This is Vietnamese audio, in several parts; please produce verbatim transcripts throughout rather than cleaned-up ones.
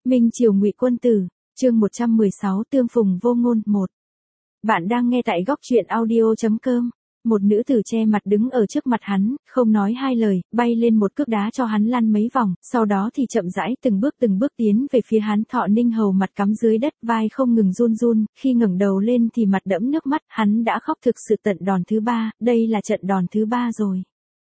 Minh Triều Ngụy Quân Tử, chương một trăm mười sáu Tương phùng vô ngôn một. Bạn đang nghe tại góc truyện audio chấm com. Một nữ tử che mặt đứng ở trước mặt hắn, không nói hai lời, bay lên một cước đá cho hắn lăn mấy vòng, sau đó thì chậm rãi từng bước từng bước tiến về phía hắn. Thọ Ninh Hầu mặt cắm dưới đất, vai không ngừng run run, khi ngẩng đầu lên thì mặt đẫm nước mắt, hắn đã khóc thực sự tận đòn thứ ba, đây là trận đòn thứ ba rồi.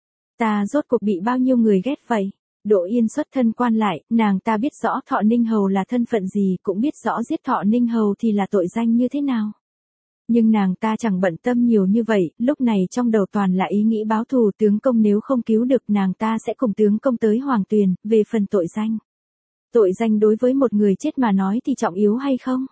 Ta rốt cuộc bị bao nhiêu người ghét vậy? Đỗ Yên xuất thân quan lại, nàng ta biết rõ Thọ Ninh Hầu là thân phận gì, cũng biết rõ giết Thọ Ninh Hầu thì là tội danh như thế nào. Nhưng nàng ta chẳng bận tâm nhiều như vậy, lúc này trong đầu toàn là ý nghĩ báo thù. Tướng công nếu không cứu được nàng ta sẽ cùng tướng công tới Hoàng Tuyền. Về phần tội danh, tội danh đối với một người chết mà nói thì trọng yếu hay không?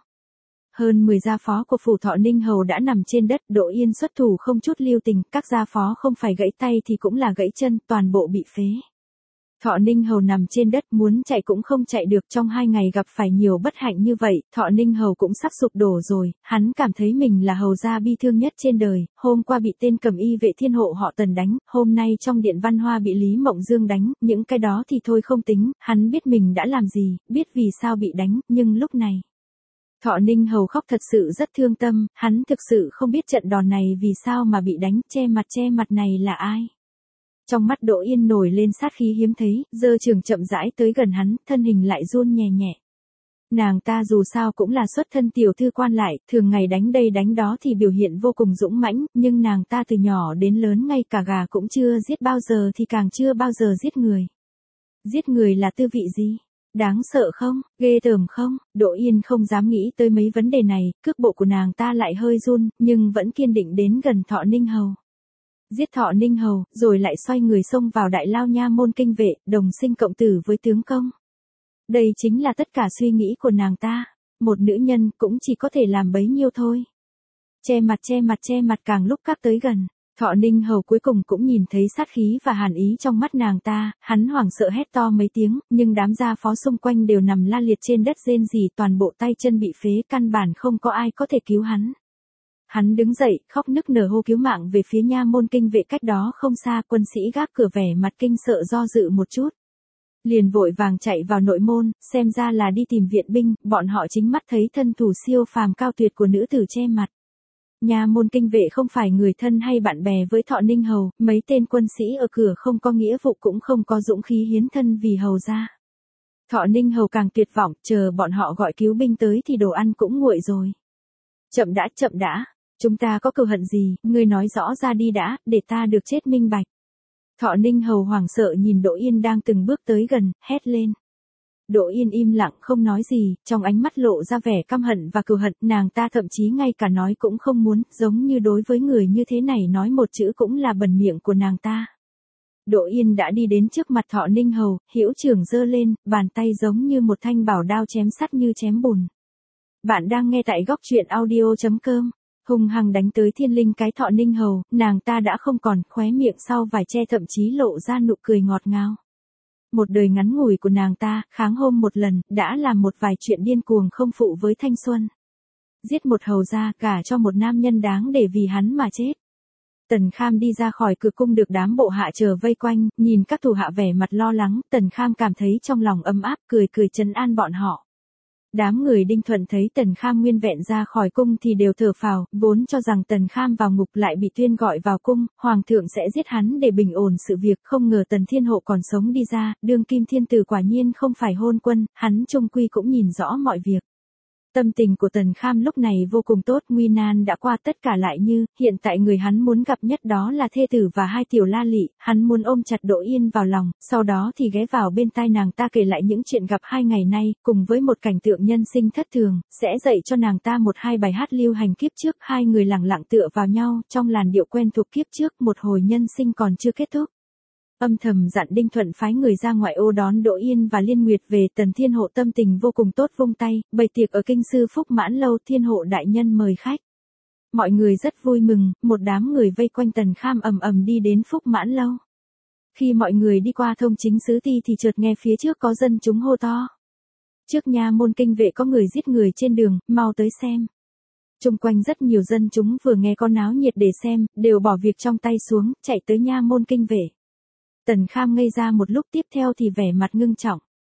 Hơn mười gia phó của phủ Thọ Ninh Hầu đã nằm trên đất, Đỗ Yên xuất thủ không chút lưu tình, các gia phó không phải gãy tay thì cũng là gãy chân, toàn bộ bị phế. Thọ Ninh Hầu nằm trên đất, muốn chạy cũng không chạy được. Trong hai ngày gặp phải nhiều bất hạnh như vậy, Thọ Ninh Hầu cũng sắp sụp đổ rồi. Hắn cảm thấy mình là hầu gia bi thương nhất trên đời. Hôm qua bị tên cầm y vệ thiên hộ họ Tần đánh, hôm nay trong điện Văn Hoa bị Lý Mộng Dương đánh. Những cái đó thì thôi không tính, hắn biết mình đã làm gì, biết vì sao bị đánh, nhưng lúc này Thọ Ninh Hầu khóc thật sự rất thương tâm. Hắn thực sự không biết trận đòn này vì sao mà bị đánh. Che mặt che mặt này là ai? Trong mắt Đỗ Yên nổi lên sát khí hiếm thấy, giơ trường chậm rãi tới gần hắn, thân hình lại run nhẹ nhẹ. Nàng ta dù sao cũng là xuất thân tiểu thư quan lại, thường ngày đánh đây đánh đó thì biểu hiện vô cùng dũng mãnh, nhưng nàng ta từ nhỏ đến lớn ngay cả gà cũng chưa giết bao giờ thì càng chưa bao giờ giết người. Giết người là tư vị gì? Đáng sợ không? Ghê tởm không? Đỗ Yên không dám nghĩ tới mấy vấn đề này, cước bộ của nàng ta lại hơi run, nhưng vẫn kiên định đến gần Thọ Ninh Hầu. Giết Thọ Ninh Hầu, rồi lại xoay người xông vào đại lao nha môn kinh vệ, đồng sinh cộng tử với tướng công. Đây chính là tất cả suy nghĩ của nàng ta. Một nữ nhân cũng chỉ có thể làm bấy nhiêu thôi. Che mặt che mặt che mặt càng lúc các tới gần. Thọ Ninh Hầu cuối cùng cũng nhìn thấy sát khí và hàn ý trong mắt nàng ta, hắn hoảng sợ hét to mấy tiếng, nhưng đám gia phó xung quanh đều nằm la liệt trên đất rên rỉ, toàn bộ tay chân bị phế, căn bản không có ai có thể cứu hắn. Hắn đứng dậy, khóc nức nở hô cứu mạng về phía nha môn kinh vệ cách đó không xa. Quân sĩ gác cửa vẻ mặt kinh sợ do dự một chút, liền vội vàng chạy vào nội môn, xem ra là đi tìm viện binh. Bọn họ chính mắt thấy thân thủ siêu phàm cao tuyệt của nữ tử che mặt. Nha môn kinh vệ không phải người thân hay bạn bè với Thọ Ninh Hầu, mấy tên quân sĩ ở cửa không có nghĩa vụ cũng không có dũng khí hiến thân vì hầu gia. Thọ Ninh Hầu càng tuyệt vọng, chờ bọn họ gọi cứu binh tới thì đồ ăn cũng nguội rồi. Chậm đã, chậm đã. Chúng ta có cừu hận gì, ngươi nói rõ ra đi đã, để ta được chết minh bạch. Thọ Ninh Hầu hoảng sợ nhìn Đỗ Yên đang từng bước tới gần, hét lên. Đỗ Yên im lặng không nói gì, trong ánh mắt lộ ra vẻ căm hận và cừu hận, nàng ta thậm chí ngay cả nói cũng không muốn, giống như đối với người như thế này nói một chữ cũng là bẩn miệng của nàng ta. Đỗ Yên đã đi đến trước mặt Thọ Ninh Hầu, hữu trưởng giơ lên, bàn tay giống như một thanh bảo đao chém sắt như chém bùn. Bạn đang nghe tại góc truyện audio chấm com. Hùng hằng đánh tới thiên linh cái Thọ Ninh Hầu, nàng ta đã không còn, khóe miệng sau vài che thậm chí lộ ra nụ cười ngọt ngào. Một đời ngắn ngủi của nàng ta, kháng hôm một lần, đã làm một vài chuyện điên cuồng không phụ với thanh xuân. Giết một hầu gia, gả cho một nam nhân đáng để vì hắn mà chết. Tần Kham đi ra khỏi cửa cung được đám bộ hạ chờ vây quanh, nhìn các thủ hạ vẻ mặt lo lắng, Tần Kham cảm thấy trong lòng ấm áp, cười cười trấn an bọn họ. Đám người Đinh Thuận thấy Tần Kham nguyên vẹn ra khỏi cung thì đều thở phào, vốn cho rằng Tần Kham vào ngục lại bị tuyên gọi vào cung, hoàng thượng sẽ giết hắn để bình ổn sự việc, không ngờ Tần Thiên Hộ còn sống đi ra, đương kim thiên tử quả nhiên không phải hôn quân, hắn chung quy cũng nhìn rõ mọi việc. Tâm tình của Tần Kham lúc này vô cùng tốt, nguy nan đã qua, tất cả lại như, hiện tại người hắn muốn gặp nhất đó là thê tử và hai tiểu la lị, hắn muốn ôm chặt Đỗ Yên vào lòng, sau đó thì ghé vào bên tai nàng ta kể lại những chuyện gặp hai ngày nay, cùng với một cảnh tượng nhân sinh thất thường, sẽ dạy cho nàng ta một hai bài hát lưu hành kiếp trước. Hai người lặng lặng tựa vào nhau, trong làn điệu quen thuộc kiếp trước, một hồi nhân sinh còn chưa kết thúc. Âm thầm dặn Đinh Thuận phái người ra ngoại ô đón Đỗ Yên và Liên Nguyệt về. Tần Thiên Hộ tâm tình vô cùng tốt, vung tay, bày tiệc ở kinh sư Phúc Mãn Lâu, Thiên Hộ đại nhân mời khách. Mọi người rất vui mừng, một đám người vây quanh Tần Kham ầm ầm đi đến Phúc Mãn Lâu. Khi mọi người đi qua thông chính sứ ti thì chợt nghe phía trước có dân chúng hô to. Trước nha môn kinh vệ có người giết người trên đường, mau tới xem. Chung quanh rất nhiều dân chúng vừa nghe có náo nhiệt để xem, đều bỏ việc trong tay xuống, chạy tới nha môn kinh vệ. Tần Kham ngây ra một lúc, tiếp theo thì vẻ mặt ngưng trọng.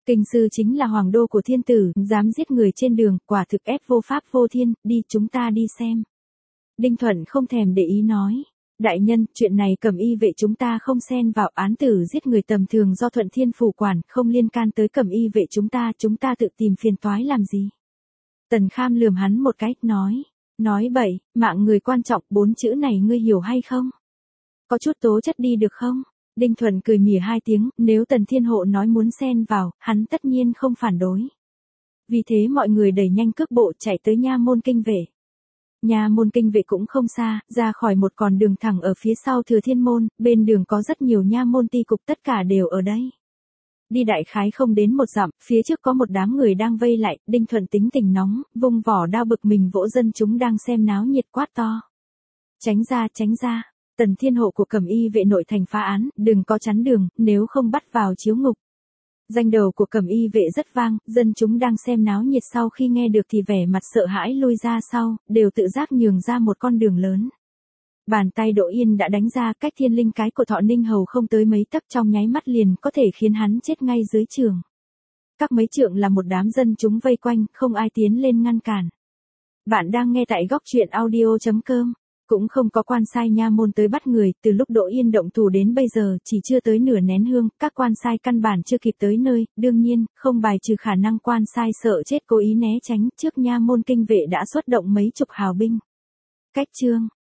Kinh sư chính là hoàng đô của thiên tử, dám giết người trên đường, quả thực ép vô pháp vô thiên, đi chúng ta đi xem. Đinh Thuận không thèm để ý nói. Đại nhân, chuyện này Cẩm Y vệ chúng ta không xen vào, án tử giết người tầm thường do Thuận Thiên phủ quản, không liên can tới Cẩm Y vệ chúng ta, chúng ta tự tìm phiền toái làm gì. Tần Kham lườm hắn một cái, nói. Nói bậy, mạng người quan trọng, bốn chữ này ngươi hiểu hay không? Có chút tố chất đi được không? Đinh Thuận cười mỉa hai tiếng, nếu Tần Thiên Hộ nói muốn xen vào, hắn tất nhiên không phản đối. Vì thế mọi người đẩy nhanh cước bộ chạy tới nha môn kinh vệ. Nha môn kinh vệ cũng không xa, ra khỏi một con đường thẳng ở phía sau Thừa Thiên môn, bên đường có rất nhiều nha môn ti cục, tất cả đều ở đây. Đi đại khái không đến một dặm, phía trước có một đám người đang vây lại, Đinh Thuận tính tình nóng, vung vỏ đao bực mình vỗ dân chúng đang xem náo nhiệt quát to. Tránh ra, tránh ra, Tần Thiên Hộ của Cẩm Y vệ nội thành phá án, đừng có chắn đường, nếu không bắt vào chiếu ngục. Danh đầu của Cẩm Y vệ rất vang, dân chúng đang xem náo nhiệt sau khi nghe được thì vẻ mặt sợ hãi lui ra sau, đều tự giác nhường ra một con đường lớn. Bàn tay Đỗ Yên đã đánh ra, cách thiên linh cái của Thọ Ninh Hầu không tới mấy tấc, trong nháy mắt liền có thể khiến hắn chết ngay dưới trường. Các mấy trượng là một đám dân chúng vây quanh, không ai tiến lên ngăn cản. Bạn đang nghe tại góc truyện audio chấm com. Cũng không có quan sai nha môn tới bắt người, từ lúc Đỗ Yên động thủ đến bây giờ chỉ chưa tới nửa nén hương, các quan sai căn bản chưa kịp tới nơi, đương nhiên, không bài trừ khả năng quan sai sợ chết cố ý né tránh, trước nha môn kinh vệ đã xuất động mấy chục hào binh. Cách chương